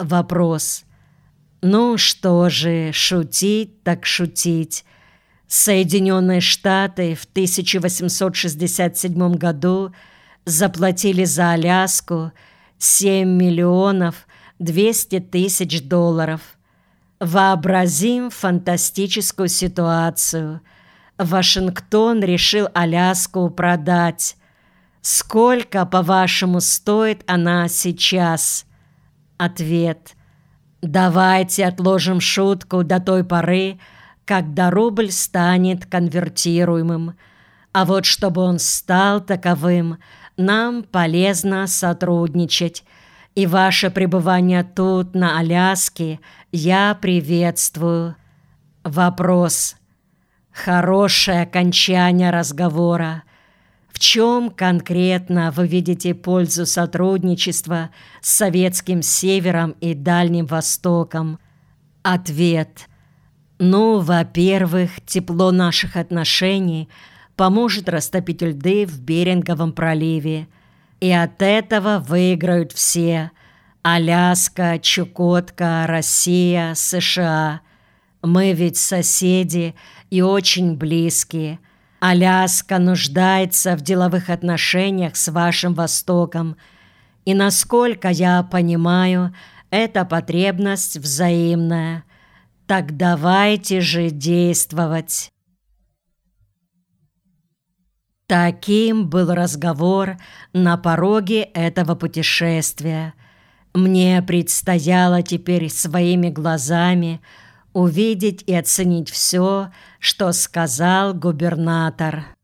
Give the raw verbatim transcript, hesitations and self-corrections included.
Вопрос. Ну что же, шутить так шутить. Соединенные Штаты в тысяча восемьсот шестьдесят седьмом году заплатили за Аляску семь миллионов двести тысяч долларов. Вообразим фантастическую ситуацию. Вашингтон решил Аляску продать. Сколько, по-вашему, стоит она сейчас? Ответ. Давайте отложим шутку до той поры, когда рубль станет конвертируемым. А вот чтобы он стал таковым, нам полезно сотрудничать. И ваше пребывание тут, на Аляске, я приветствую. Вопрос. Хорошее окончание разговора. В чем конкретно вы видите пользу сотрудничества с Советским Севером и Дальним Востоком? Ответ. Ну, во-первых, тепло наших отношений поможет растопить льды в Беринговом проливе. И от этого выиграют все – Аляска, Чукотка, Россия, США. Мы ведь соседи и очень близкие. Аляска нуждается в деловых отношениях с вашим Востоком. И, насколько я понимаю, эта потребность взаимная. Так давайте же действовать. Таким был разговор на пороге этого путешествия. Мне предстояло теперь своими глазами увидеть и оценить все, что сказал губернатор.